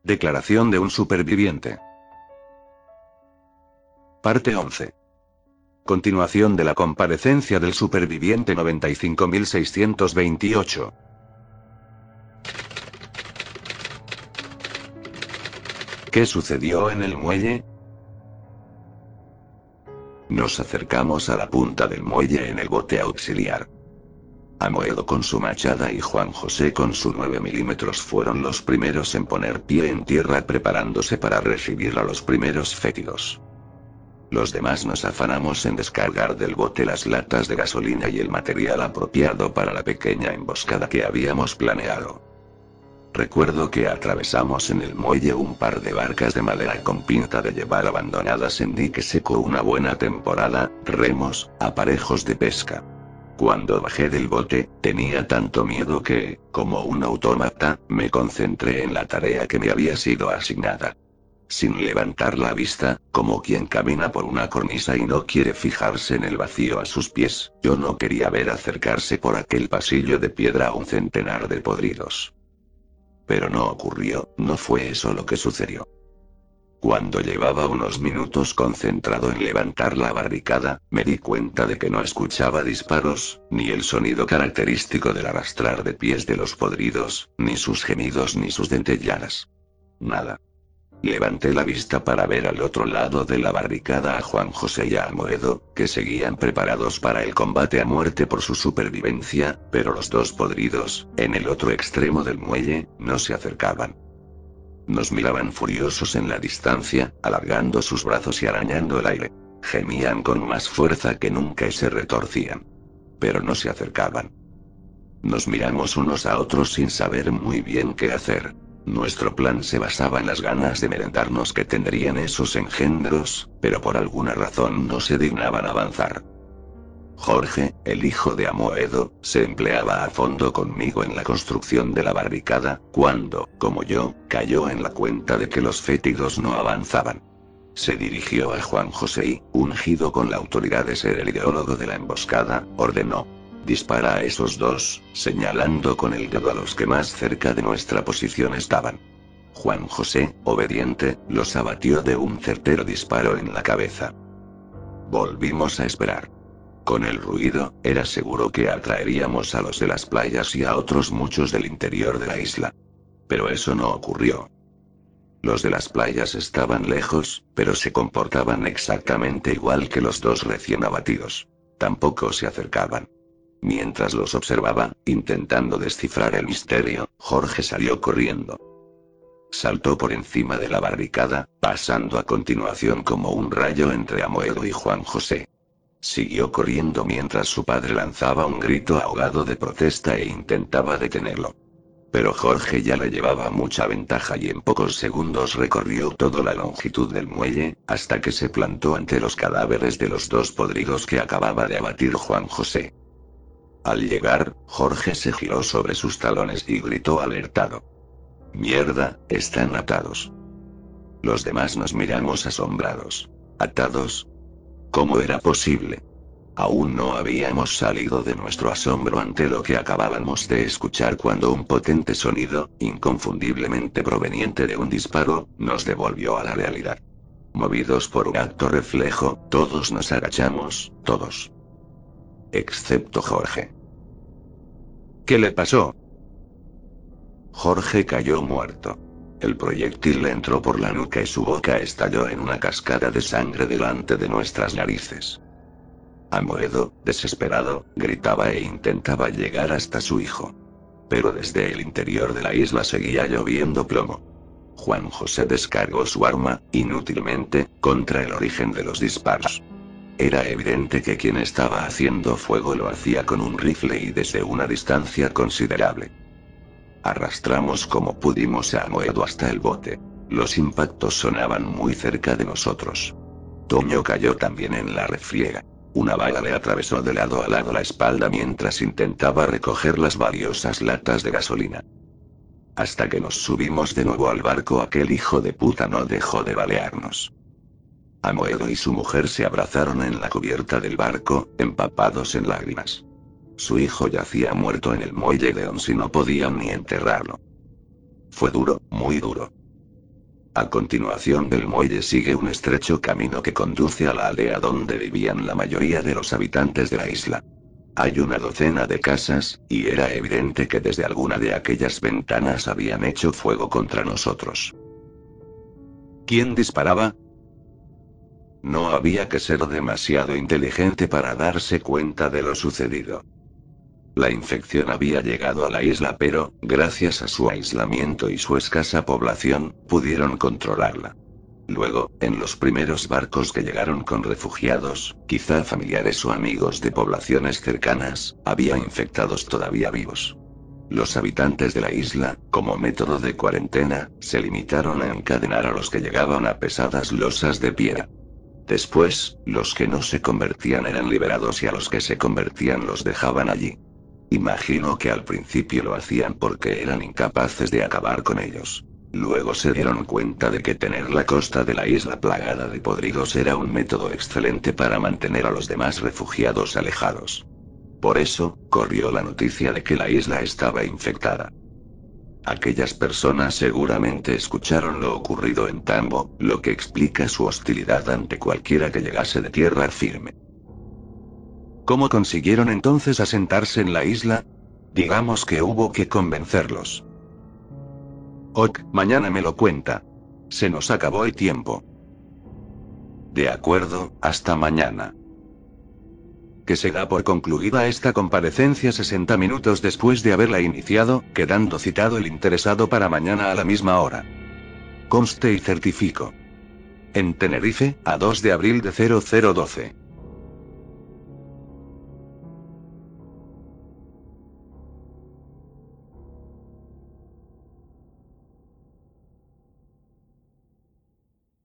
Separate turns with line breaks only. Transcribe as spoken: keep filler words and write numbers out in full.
Declaración de un superviviente. Parte once. Continuación de la comparecencia del superviviente noventa y cinco mil seiscientos veintiocho. ¿Qué sucedió en el muelle? Nos acercamos a la punta del muelle en el bote auxiliar. Amoedo con su machada y Juan José con su nueve milímetros fueron los primeros en poner pie en tierra preparándose para recibir a los primeros fétidos. Los demás nos afanamos en descargar del bote las latas de gasolina y el material apropiado para la pequeña emboscada que habíamos planeado. Recuerdo que atravesamos en el muelle un par de barcas de madera con pinta de llevar abandonadas en dique seco una buena temporada, remos, aparejos de pesca. Cuando bajé del bote, tenía tanto miedo que, como un autómata, me concentré en la tarea que me había sido asignada. Sin levantar la vista, como quien camina por una cornisa y no quiere fijarse en el vacío a sus pies, yo no quería ver acercarse por aquel pasillo de piedra a un centenar de podridos. Pero no ocurrió, no fue eso lo que sucedió. Cuando llevaba unos minutos concentrado en levantar la barricada, me di cuenta de que no escuchaba disparos, ni el sonido característico del arrastrar de pies de los podridos, ni sus gemidos ni sus dentelladas. Nada. Levanté la vista para ver al otro lado de la barricada a Juan José y a Amoedo, que seguían preparados para el combate a muerte por su supervivencia, pero los dos podridos, en el otro extremo del muelle, no se acercaban. Nos miraban furiosos en la distancia, alargando sus brazos y arañando el aire. Gemían con más fuerza que nunca y se retorcían. Pero no se acercaban. Nos miramos unos a otros sin saber muy bien qué hacer. Nuestro plan se basaba en las ganas de merendarnos que tendrían esos engendros, pero por alguna razón no se dignaban avanzar. Jorge, el hijo de Amoedo, se empleaba a fondo conmigo en la construcción de la barricada, cuando, como yo, cayó en la cuenta de que los fétidos no avanzaban. Se dirigió a Juan José y, ungido con la autoridad de ser el ideólogo de la emboscada, ordenó: «Dispara a esos dos», señalando con el dedo a los que más cerca de nuestra posición estaban. Juan José, obediente, los abatió de un certero disparo en la cabeza. Volvimos a esperar. Con el ruido, era seguro que atraeríamos a los de las playas y a otros muchos del interior de la isla. Pero eso no ocurrió. Los de las playas estaban lejos, pero se comportaban exactamente igual que los dos recién abatidos. Tampoco se acercaban. Mientras los observaba, intentando descifrar el misterio, Jorge salió corriendo. Saltó por encima de la barricada, pasando a continuación como un rayo entre Amoedo y Juan José. Siguió corriendo mientras su padre lanzaba un grito ahogado de protesta e intentaba detenerlo. Pero Jorge ya le llevaba mucha ventaja y en pocos segundos recorrió toda la longitud del muelle, hasta que se plantó ante los cadáveres de los dos podridos que acababa de abatir Juan José. Al llegar, Jorge se giró sobre sus talones y gritó alertado: «¡Mierda, están atados!». Los demás nos miramos asombrados. ¿Atados? ¿Cómo era posible? Aún no habíamos salido de nuestro asombro ante lo que acabábamos de escuchar cuando un potente sonido, inconfundiblemente proveniente de un disparo, nos devolvió a la realidad. Movidos por un acto reflejo, todos nos agachamos, todos. Excepto Jorge. ¿Qué le pasó? Jorge cayó muerto. El proyectil le entró por la nuca y su boca estalló en una cascada de sangre delante de nuestras narices. Amoedo, desesperado, gritaba e intentaba llegar hasta su hijo. Pero desde el interior de la isla seguía lloviendo plomo. Juan José descargó su arma, inútilmente, contra el origen de los disparos. Era evidente que quien estaba haciendo fuego lo hacía con un rifle y desde una distancia considerable. Arrastramos como pudimos a Amoedo hasta el bote. Los impactos sonaban muy cerca de nosotros. Toño cayó también en la refriega. Una bala le atravesó de lado a lado la espalda mientras intentaba recoger las valiosas latas de gasolina. Hasta que nos subimos de nuevo al barco, aquel hijo de puta no dejó de balearnos. Amoedo y su mujer se abrazaron en la cubierta del barco, empapados en lágrimas. Su hijo yacía muerto en el muelle de Onsi y no podían ni enterrarlo. Fue duro, muy duro. A continuación del muelle sigue un estrecho camino que conduce a la aldea donde vivían la mayoría de los habitantes de la isla. Hay una docena de casas, y era evidente que desde alguna de aquellas ventanas habían hecho fuego contra nosotros.
¿Quién disparaba?
No había que ser demasiado inteligente para darse cuenta de lo sucedido. La infección había llegado a la isla, pero, gracias a su aislamiento y su escasa población, pudieron controlarla. Luego, en los primeros barcos que llegaron con refugiados, quizá familiares o amigos de poblaciones cercanas, había infectados todavía vivos. Los habitantes de la isla, como método de cuarentena, se limitaron a encadenar a los que llegaban a pesadas losas de piedra. Después, los que no se convertían eran liberados y a los que se convertían los dejaban allí. Imagino que al principio lo hacían porque eran incapaces de acabar con ellos. Luego se dieron cuenta de que tener la costa de la isla plagada de podridos era un método excelente para mantener a los demás refugiados alejados. Por eso, corrió la noticia de que la isla estaba infectada. Aquellas personas seguramente escucharon lo ocurrido en Tambo, lo que explica su hostilidad ante cualquiera que llegase de tierra firme.
¿Cómo consiguieron entonces asentarse en la isla? Digamos que hubo que convencerlos. Ok, mañana me lo cuenta. Se nos acabó el tiempo.
De acuerdo, hasta mañana.
Que se da por concluida esta comparecencia sesenta minutos después de haberla iniciado, quedando citado el interesado para mañana a la misma hora. Conste y certifico. En Tenerife, a dos de abril de cero cero doce.